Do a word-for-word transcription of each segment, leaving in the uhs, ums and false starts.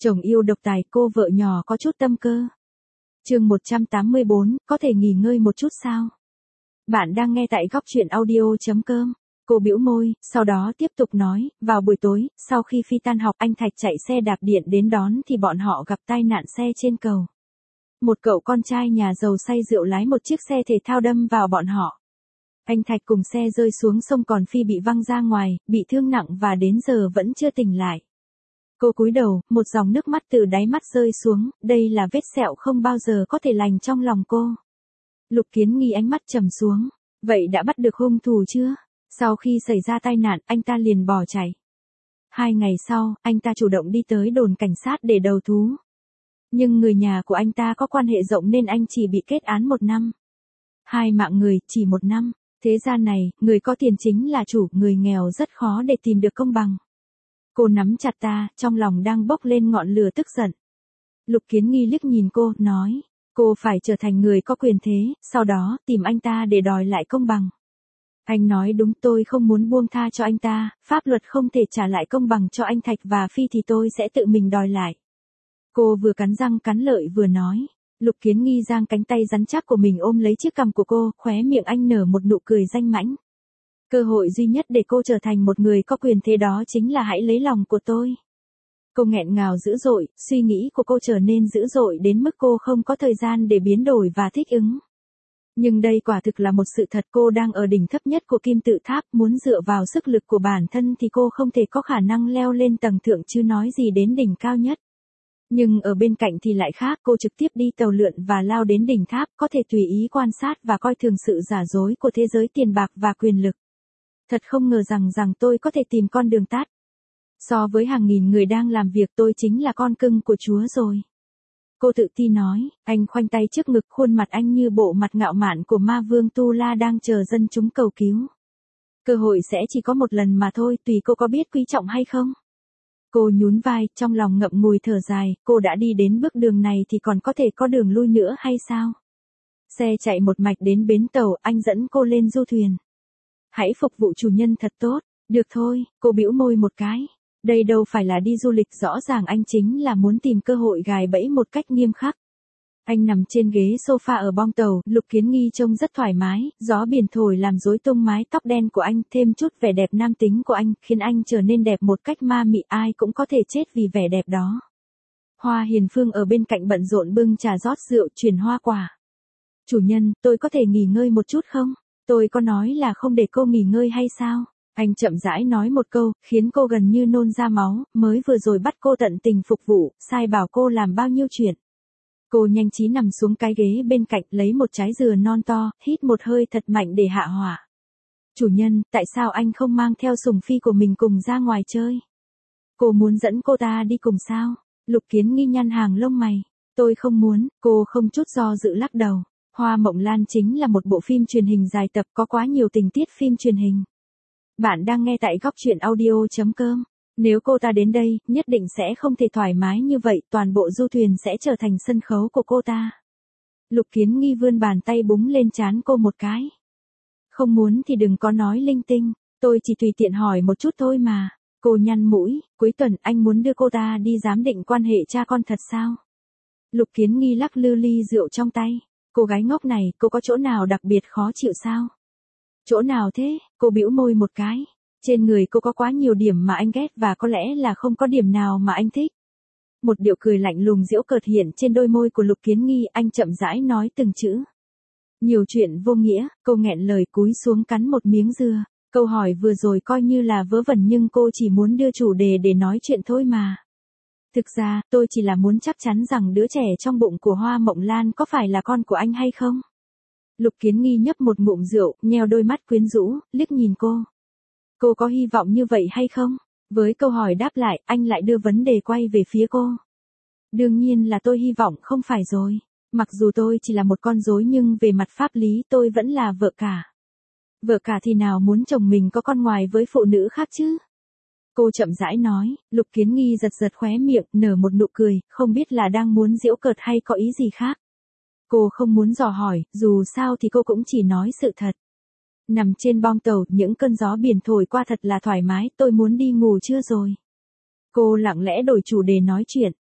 Chồng yêu độc tài, cô vợ nhỏ có chút tâm cơ. Chương một trăm tám mươi bốn, có thể nghỉ ngơi một chút sao? Bạn đang nghe tại góc truyện audio chấm com. Cô bĩu môi, sau đó tiếp tục nói, vào buổi tối, sau khi Phi tan học, anh Thạch chạy xe đạp điện đến đón thì bọn họ gặp tai nạn xe trên cầu. Một cậu con trai nhà giàu say rượu lái một chiếc xe thể thao đâm vào bọn họ. Anh Thạch cùng xe rơi xuống sông, còn Phi bị văng ra ngoài, bị thương nặng và đến giờ vẫn chưa tỉnh lại. Cô cúi đầu, một dòng nước mắt từ đáy mắt rơi xuống, đây là vết sẹo không bao giờ có thể lành trong lòng cô. Lục Kiến Nghi ánh mắt trầm xuống, vậy đã bắt được hung thủ chưa? Sau khi xảy ra tai nạn, anh ta liền bỏ chạy. Hai ngày sau, anh ta chủ động đi tới đồn cảnh sát để đầu thú. Nhưng người nhà của anh ta có quan hệ rộng nên anh chỉ bị kết án một năm. Hai mạng người, chỉ một năm. Thế gian này, người có tiền chính là chủ, người nghèo rất khó để tìm được công bằng. Cô nắm chặt ta, trong lòng đang bốc lên ngọn lửa tức giận. Lục Kiến Nghi liếc nhìn cô, nói, cô phải trở thành người có quyền thế, sau đó tìm anh ta để đòi lại công bằng. Anh nói đúng, tôi không muốn buông tha cho anh ta, pháp luật không thể trả lại công bằng cho anh Thạch và Phi thì tôi sẽ tự mình đòi lại. Cô vừa cắn răng cắn lợi vừa nói. Lục Kiến Nghi giang cánh tay rắn chắc của mình ôm lấy chiếc cằm của cô, khóe miệng anh nở một nụ cười danh mãnh. Cơ hội duy nhất để cô trở thành một người có quyền thế đó chính là hãy lấy lòng của tôi. Cô nghẹn ngào dữ dội, suy nghĩ của cô trở nên dữ dội đến mức cô không có thời gian để biến đổi và thích ứng. Nhưng đây quả thực là một sự thật, cô đang ở đỉnh thấp nhất của kim tự tháp, muốn dựa vào sức lực của bản thân thì cô không thể có khả năng leo lên tầng thượng chứ nói gì đến đỉnh cao nhất. Nhưng ở bên cạnh thì lại khác, cô trực tiếp đi tàu lượn và lao đến đỉnh tháp, có thể tùy ý quan sát và coi thường sự giả dối của thế giới tiền bạc và quyền lực. Thật không ngờ rằng rằng tôi có thể tìm con đường tắt. So với hàng nghìn người đang làm việc, tôi chính là con cưng của Chúa rồi. Cô tự ti nói, anh khoanh tay trước ngực, khuôn mặt anh như bộ mặt ngạo mạn của ma vương Tu La đang chờ dân chúng cầu cứu. Cơ hội sẽ chỉ có một lần mà thôi, tùy cô có biết quý trọng hay không. Cô nhún vai, trong lòng ngậm ngùi thở dài, cô đã đi đến bước đường này thì còn có thể có đường lui nữa hay sao? Xe chạy một mạch đến bến tàu, anh dẫn cô lên du thuyền. Hãy phục vụ chủ nhân thật tốt. Được thôi, cô bĩu môi một cái. Đây đâu phải là đi du lịch, rõ ràng anh chính là muốn tìm cơ hội gài bẫy một cách nghiêm khắc. Anh nằm trên ghế sofa ở bong tàu, Lục Kiến Nghi trông rất thoải mái, gió biển thổi làm rối tung mái tóc đen của anh, thêm chút vẻ đẹp nam tính của anh, khiến anh trở nên đẹp một cách ma mị, ai cũng có thể chết vì vẻ đẹp đó. Hoa Hiền Phương ở bên cạnh bận rộn bưng trà rót rượu, chuyển hoa quả. Chủ nhân, tôi có thể nghỉ ngơi một chút không? Tôi có nói là không để cô nghỉ ngơi hay sao? Anh chậm rãi nói một câu, khiến cô gần như nôn ra máu, mới vừa rồi bắt cô tận tình phục vụ, sai bảo cô làm bao nhiêu chuyện. Cô nhanh trí nằm xuống cái ghế bên cạnh, lấy một trái dừa non to, hít một hơi thật mạnh để hạ hỏa. Chủ nhân, tại sao anh không mang theo sủng phi của mình cùng ra ngoài chơi? Cô muốn dẫn cô ta đi cùng sao? Lục Kiến Nghi nhăn hàng lông mày. Tôi không muốn, cô không chút do dự lắc đầu. Hoa Mộng Lan chính là một bộ phim truyền hình dài tập, có quá nhiều tình tiết phim truyền hình. Bạn đang nghe tại góc truyện audio chấm com. Nếu cô ta đến đây, nhất định sẽ không thể thoải mái như vậy, toàn bộ du thuyền sẽ trở thành sân khấu của cô ta. Lục Kiến Nghi vươn bàn tay búng lên trán cô một cái. Không muốn thì đừng có nói linh tinh, tôi chỉ tùy tiện hỏi một chút thôi mà. Cô nhăn mũi, cuối tuần anh muốn đưa cô ta đi giám định quan hệ cha con thật sao? Lục Kiến Nghi lắc lư ly rượu trong tay. Cô gái ngốc này, cô có chỗ nào đặc biệt khó chịu sao? Chỗ nào thế? Cô bĩu môi một cái. Trên người cô có quá nhiều điểm mà anh ghét và có lẽ là không có điểm nào mà anh thích. Một điệu cười lạnh lùng giễu cợt hiện trên đôi môi của Lục Kiến Nghi, anh chậm rãi nói từng chữ. Nhiều chuyện vô nghĩa, cô nghẹn lời cúi xuống cắn một miếng dưa. Câu hỏi vừa rồi coi như là vớ vẩn nhưng cô chỉ muốn đưa chủ đề để nói chuyện thôi mà. Thực ra, tôi chỉ là muốn chắc chắn rằng đứa trẻ trong bụng của Hoa Mộng Lan có phải là con của anh hay không? Lục Kiến Nghi nhấp một ngụm rượu, nheo đôi mắt quyến rũ, liếc nhìn cô. Cô có hy vọng như vậy hay không? Với câu hỏi đáp lại, anh lại đưa vấn đề quay về phía cô. Đương nhiên là tôi hy vọng không phải rồi. Mặc dù tôi chỉ là một con rối nhưng về mặt pháp lý tôi vẫn là vợ cả. Vợ cả thì nào muốn chồng mình có con ngoài với phụ nữ khác chứ? Cô chậm rãi nói, Lục Kiến Nghi giật giật khóe miệng, nở một nụ cười, không biết là đang muốn giễu cợt hay có ý gì khác. Cô không muốn dò hỏi, dù sao thì cô cũng chỉ nói sự thật. Nằm trên bong tàu, những cơn gió biển thổi qua thật là thoải mái, tôi muốn đi ngủ chưa rồi. Cô lặng lẽ đổi chủ đề nói chuyện.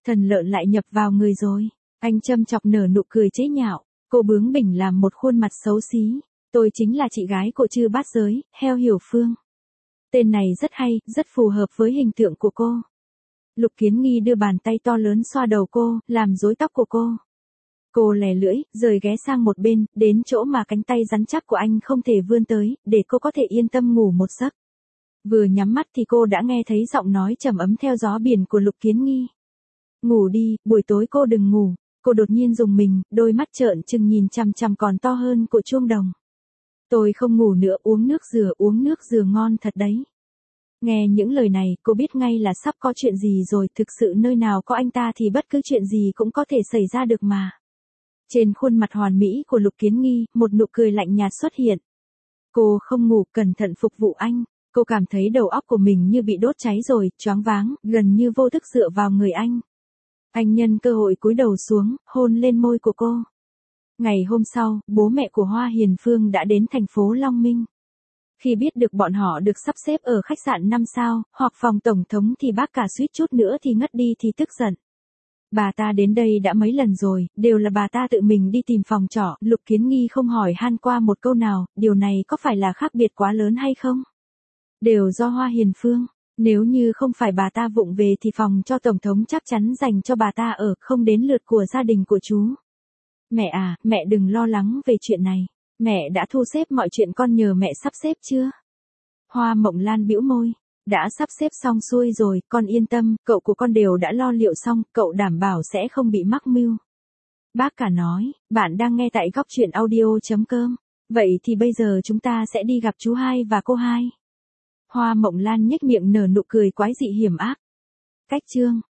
Thần lợn lại nhập vào người rồi. Anh châm chọc nở nụ cười chế nhạo. Cô bướng bỉnh làm một khuôn mặt xấu xí. Tôi chính là chị gái của Chư Bát Giới, Heo Hiểu Phương. Tên này rất hay, rất phù hợp với hình tượng của cô. Lục Kiến Nghi đưa bàn tay to lớn xoa đầu cô, làm rối tóc của cô. Cô lè lưỡi, rời ghé sang một bên, đến chỗ mà cánh tay rắn chắc của anh không thể vươn tới, để cô có thể yên tâm ngủ một giấc. Vừa nhắm mắt thì cô đã nghe thấy giọng nói trầm ấm theo gió biển của Lục Kiến Nghi. Ngủ đi, buổi tối cô đừng ngủ. Cô đột nhiên rùng mình, đôi mắt trợn trừng nhìn chằm chằm còn to hơn của chuông đồng. Tôi không ngủ nữa, uống nước dừa, uống nước dừa ngon thật đấy. Nghe những lời này, cô biết ngay là sắp có chuyện gì rồi, thực sự nơi nào có anh ta thì bất cứ chuyện gì cũng có thể xảy ra được mà. Trên khuôn mặt hoàn mỹ của Lục Kiến Nghi, một nụ cười lạnh nhạt xuất hiện. Cô không ngủ, cẩn thận phục vụ anh. Cô cảm thấy đầu óc của mình như bị đốt cháy rồi, choáng váng, gần như vô thức dựa vào người anh. Anh nhân cơ hội cúi đầu xuống, hôn lên môi của cô. Ngày hôm sau, bố mẹ của Hoa Hiền Phương đã đến thành phố Long Minh. Khi biết được bọn họ được sắp xếp ở khách sạn năm sao, hoặc phòng tổng thống thì bác cả suýt chút nữa thì ngất đi thì tức giận. Bà ta đến đây đã mấy lần rồi, đều là bà ta tự mình đi tìm phòng trọ, Lục Kiến Nghi không hỏi han qua một câu nào, điều này có phải là khác biệt quá lớn hay không? Đều do Hoa Hiền Phương, nếu như không phải bà ta vụng về thì phòng cho tổng thống chắc chắn dành cho bà ta ở, không đến lượt của gia đình của chú. Mẹ à, mẹ đừng lo lắng về chuyện này, mẹ đã thu xếp mọi chuyện, con nhờ mẹ sắp xếp chưa? Hoa Mộng Lan bĩu môi. Đã sắp xếp xong xuôi rồi, con yên tâm, cậu của con đều đã lo liệu xong, cậu đảm bảo sẽ không bị mắc mưu. Bác cả nói, bạn đang nghe tại góc truyện audio chấm com. Vậy thì bây giờ chúng ta sẽ đi gặp chú hai và cô hai. Hoa Mộng Lan nhếch miệng nở nụ cười quái dị hiểm ác. Cách chương